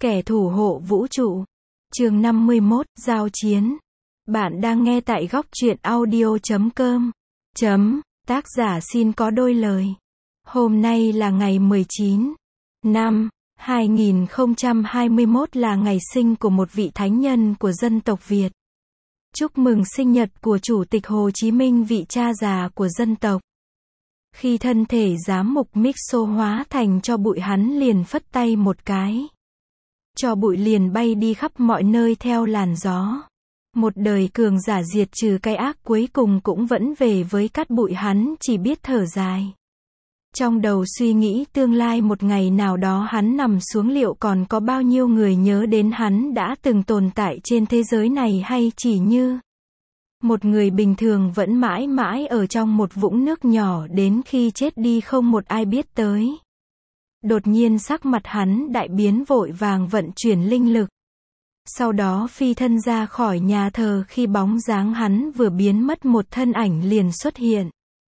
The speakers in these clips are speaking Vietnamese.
Kẻ thủ hộ vũ trụ. Chương 51, Giao chiến. Bạn đang nghe tại góc truyện audio.com. Tác giả xin có đôi lời. Hôm nay là ngày 19 năm 2021, là ngày sinh của một vị thánh nhân của dân tộc Việt. Chúc mừng sinh nhật của Chủ tịch Hồ Chí Minh, vị cha già của dân tộc. Khi thân thể giám mục Mixo hóa thành tro bụi, hắn liền phất tay một cái. Tro bụi liền bay đi khắp mọi nơi theo làn gió. Một đời cường giả diệt trừ cái ác cuối cùng cũng vẫn về với cát bụi, hắn chỉ biết thở dài. Trong đầu suy nghĩ tương lai một ngày nào đó hắn nằm xuống, liệu còn có bao nhiêu người nhớ đến hắn đã từng tồn tại trên thế giới này, hay chỉ như một người bình thường vẫn mãi mãi ở trong một vũng nước nhỏ đến khi chết đi không một ai biết tới. Đột nhiên sắc mặt hắn đại biến, vội vàng vận chuyển linh lực. Sau đó phi thân ra khỏi nhà thờ, khi bóng dáng hắn vừa biến mất, một thân ảnh liền xuất hiện.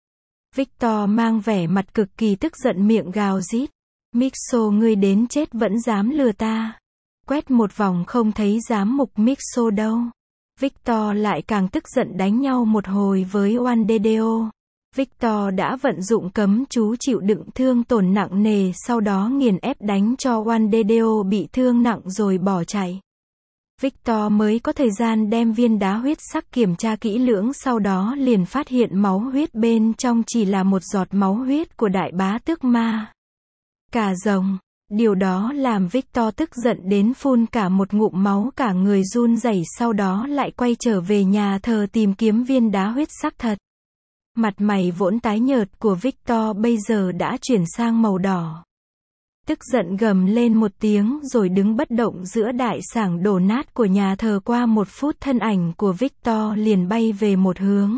Victor mang vẻ mặt cực kỳ tức giận, miệng gào rít: Mixo, ngươi đến chết vẫn dám lừa ta. Quét một vòng không thấy giám mục Mixo đâu. Victor lại càng tức giận, đánh nhau một hồi với Oandedeo. Victor đã vận dụng cấm chú chịu đựng thương tổn nặng nề, sau đó nghiền ép đánh cho Oandedeo bị thương nặng rồi bỏ chạy. Victor mới có thời gian đem viên đá huyết sắc kiểm tra kỹ lưỡng, sau đó liền phát hiện máu huyết bên trong chỉ là một giọt máu huyết của đại bá tước ma Cà Rồng. Điều đó làm Victor tức giận đến phun cả một ngụm máu, cả người run rẩy, sau đó lại quay trở về nhà thờ tìm kiếm viên đá huyết sắc thật. Mặt mày vốn tái nhợt của Victor bây giờ đã chuyển sang màu đỏ. Tức giận gầm lên một tiếng rồi đứng bất động giữa đại sảnh đổ nát của nhà thờ. Qua một phút, thân ảnh của Victor liền bay về một hướng.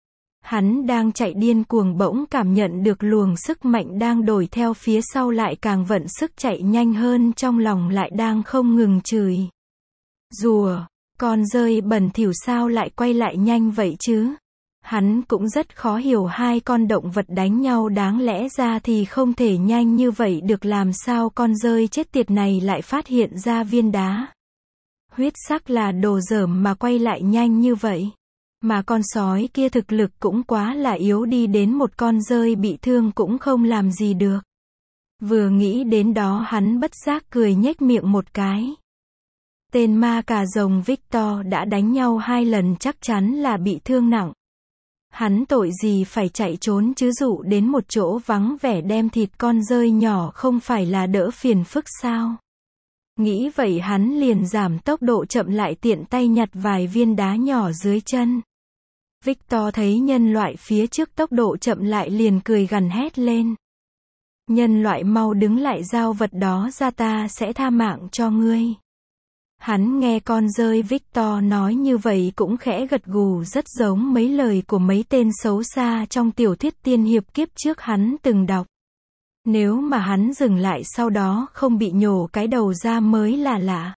Hắn đang chạy điên cuồng, bỗng cảm nhận được luồng sức mạnh đang đuổi theo phía sau, lại càng vận sức chạy nhanh hơn, trong lòng lại đang không ngừng chửi: Rùa, con rơi bẩn thỉu, sao lại quay lại nhanh vậy chứ? Hắn cũng rất khó hiểu, hai con động vật đánh nhau đáng lẽ ra thì không thể nhanh như vậy được, làm sao con rơi chết tiệt này lại phát hiện ra viên đá huyết sắc là đồ dởm mà quay lại nhanh như vậy? Mà con sói kia thực lực cũng quá là yếu, đi đến một con rơi bị thương cũng không làm gì được. Vừa nghĩ đến đó, hắn bất giác cười nhếch miệng một cái. Tên ma cà rồng Victor đã đánh nhau 2 lần, chắc chắn là bị thương nặng. Hắn tội gì phải chạy trốn chứ, dụ đến một chỗ vắng vẻ đem thịt con rơi nhỏ không phải là đỡ phiền phức sao? Nghĩ vậy hắn liền giảm tốc độ chậm lại, tiện tay nhặt vài viên đá nhỏ dưới chân. Victor thấy nhân loại phía trước tốc độ chậm lại liền cười gằn hét lên: Nhân loại mau đứng lại, giao vật đó ra, ta sẽ tha mạng cho ngươi. Hắn nghe con rơi Victor nói như vậy cũng khẽ gật gù, rất giống mấy lời của mấy tên xấu xa trong tiểu thuyết tiên hiệp kiếp trước hắn từng đọc. Nếu mà hắn dừng lại sau đó không bị nhổ cái đầu ra mới là lạ.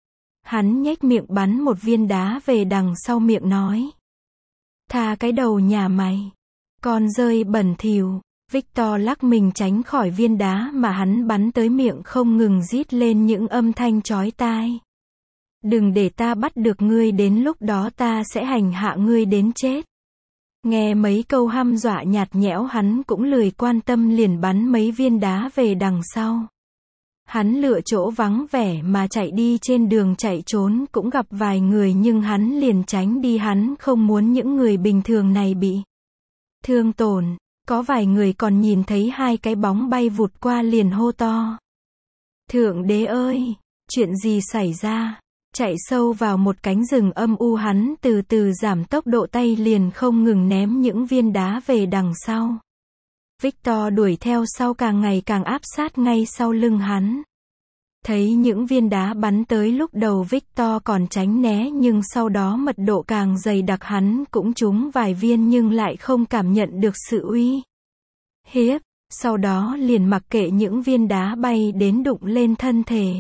Hắn nhếch miệng bắn một viên đá về đằng sau miệng nói: Tha cái đầu nhà mày, con rơi bẩn thỉu. Victor lắc mình tránh khỏi viên đá mà hắn bắn tới, miệng không ngừng rít lên những âm thanh chói tai: Đừng để ta bắt được ngươi, đến lúc đó ta sẽ hành hạ ngươi đến chết. Nghe mấy câu hăm dọa nhạt nhẽo, hắn cũng lười quan tâm, liền bắn mấy viên đá về đằng sau. Hắn lựa chỗ vắng vẻ mà chạy đi, trên đường chạy trốn cũng gặp vài người nhưng hắn liền tránh đi, hắn không muốn những người bình thường này bị thương tổn. Có vài người còn nhìn thấy 2 cái bóng bay vụt qua liền hô to: Thượng đế ơi, chuyện gì xảy ra? Chạy sâu vào một cánh rừng âm u, hắn từ từ giảm tốc độ, tay liền không ngừng ném những viên đá về đằng sau. Victor đuổi theo sau, càng ngày càng áp sát ngay sau lưng hắn. Thấy những viên đá bắn tới, lúc đầu Victor còn tránh né nhưng sau đó mật độ càng dày đặc, hắn cũng trúng vài viên nhưng lại không cảm nhận được sự uy hiếp. Sau đó liền mặc kệ những viên đá bay đến đụng lên thân thể.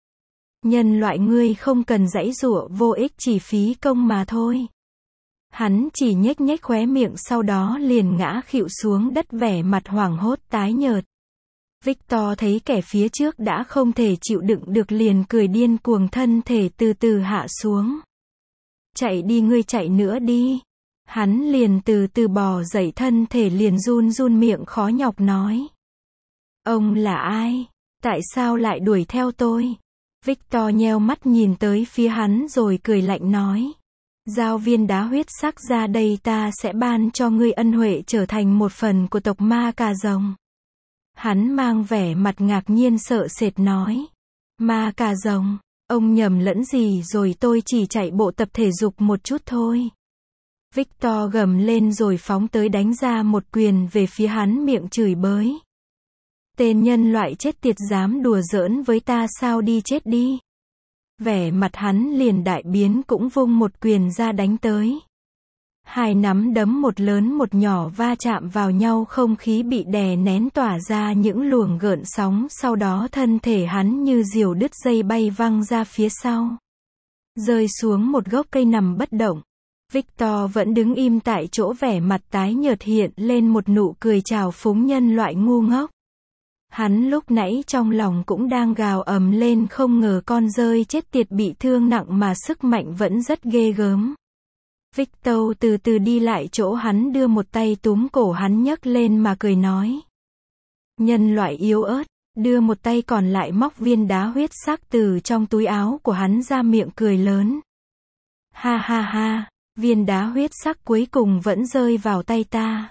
Nhân loại, ngươi không cần giãy giụa vô ích, chỉ phí công mà thôi. Hắn chỉ nhếch nhếch khóe miệng, sau đó liền ngã khuỵu xuống đất, vẻ mặt hoảng hốt tái nhợt. Victor thấy kẻ phía trước đã không thể chịu đựng được liền cười điên cuồng, thân thể từ từ hạ xuống. Chạy đi, ngươi chạy nữa đi. Hắn liền từ từ bò dậy, thân thể liền run run, miệng khó nhọc nói. Ông là ai? Tại sao lại đuổi theo tôi? Victor nheo mắt nhìn tới phía hắn rồi cười lạnh nói. Giao viên đá huyết sắc ra đây, ta sẽ ban cho ngươi ân huệ trở thành một phần của tộc ma cà rồng. Hắn mang vẻ mặt ngạc nhiên sợ sệt nói. Ma cà rồng, ông nhầm lẫn gì rồi, tôi chỉ chạy bộ tập thể dục một chút thôi. Victor gầm lên rồi phóng tới đánh ra một quyền về phía hắn, miệng chửi bới. Tên nhân loại chết tiệt, dám đùa giỡn với ta sao, đi chết đi. Vẻ mặt hắn liền đại biến, cũng vung một quyền ra đánh tới. Hai nắm đấm, một lớn một nhỏ va chạm vào nhau, không khí bị đè nén tỏa ra những luồng gợn sóng, sau đó thân thể hắn như diều đứt dây bay văng ra phía sau. Rơi xuống một gốc cây nằm bất động. Victor vẫn đứng im tại chỗ, vẻ mặt tái nhợt, hiện lên một nụ cười trào phúng, nhân loại ngu ngốc. Hắn lúc nãy trong lòng cũng đang gào ầm lên, không ngờ con rơi chết tiệt bị thương nặng mà sức mạnh vẫn rất ghê gớm. Victor từ từ đi lại chỗ hắn, đưa một tay túm cổ hắn nhấc lên mà cười nói. Nhân loại yếu ớt, đưa một tay còn lại móc viên đá huyết sắc từ trong túi áo của hắn ra, miệng cười lớn. Ha ha ha, viên đá huyết sắc cuối cùng vẫn rơi vào tay ta.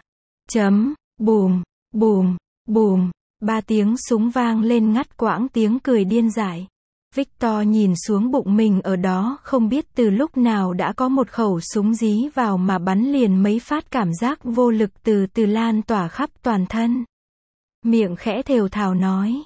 Bùm, bùm, bùm. 3 tiếng súng vang lên ngắt quãng tiếng cười điên dại. Victor nhìn xuống bụng mình, ở đó không biết từ lúc nào đã có một khẩu súng dí vào mà bắn liền mấy phát, cảm giác vô lực từ từ lan tỏa khắp toàn thân. Miệng khẽ thều thào nói.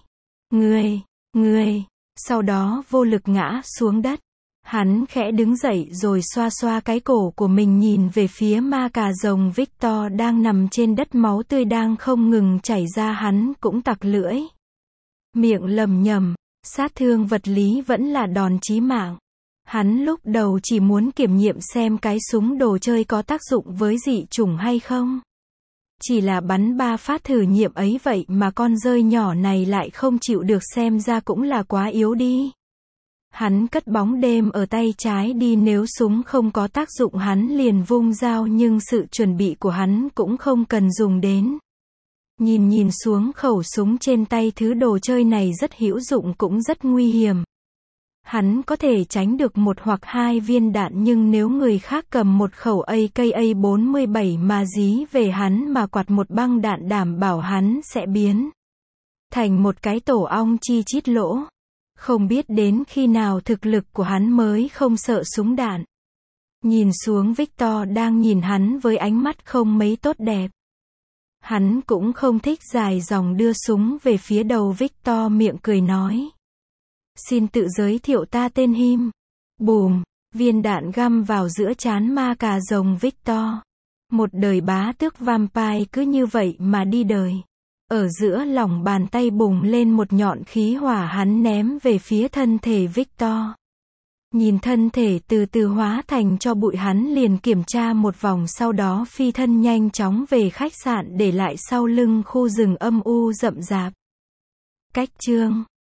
Ngươi, sau đó vô lực ngã xuống đất. Hắn khẽ đứng dậy rồi xoa xoa cái cổ của mình, nhìn về phía ma cà rồng Victor đang nằm trên đất, máu tươi đang không ngừng chảy ra, hắn cũng tặc lưỡi. Miệng lầm nhầm, sát thương vật lý vẫn là đòn chí mạng. Hắn lúc đầu chỉ muốn kiểm nghiệm xem cái súng đồ chơi có tác dụng với dị chủng hay không. Chỉ là bắn 3 phát thử nghiệm ấy vậy mà con rơi nhỏ này lại không chịu được, xem ra cũng là quá yếu đi. Hắn cất bóng đêm ở tay trái đi, nếu súng không có tác dụng hắn liền vung dao, nhưng sự chuẩn bị của hắn cũng không cần dùng đến. Nhìn xuống khẩu súng trên tay, thứ đồ chơi này rất hữu dụng cũng rất nguy hiểm. Hắn có thể tránh được 1 hoặc 2 viên đạn, nhưng nếu người khác cầm một khẩu AK-47 mà dí về hắn mà quạt một băng đạn, đảm bảo hắn sẽ biến thành một cái tổ ong chi chít lỗ. Không biết đến khi nào thực lực của hắn mới không sợ súng đạn. Nhìn xuống Victor đang nhìn hắn với ánh mắt không mấy tốt đẹp. Hắn cũng không thích, dài dòng đưa súng về phía đầu Victor, miệng cười nói. Xin tự giới thiệu, ta tên Him. Bùm, viên đạn găm vào giữa trán ma cà rồng Victor. Một đời bá tước vampire cứ như vậy mà đi đời. Ở giữa lòng bàn tay bùng lên một nhọn khí hỏa, hắn ném về phía thân thể Victor. Nhìn thân thể từ từ hóa thành tro bụi, hắn liền kiểm tra một vòng, sau đó phi thân nhanh chóng về khách sạn, để lại sau lưng khu rừng âm u rậm rạp. Cách chương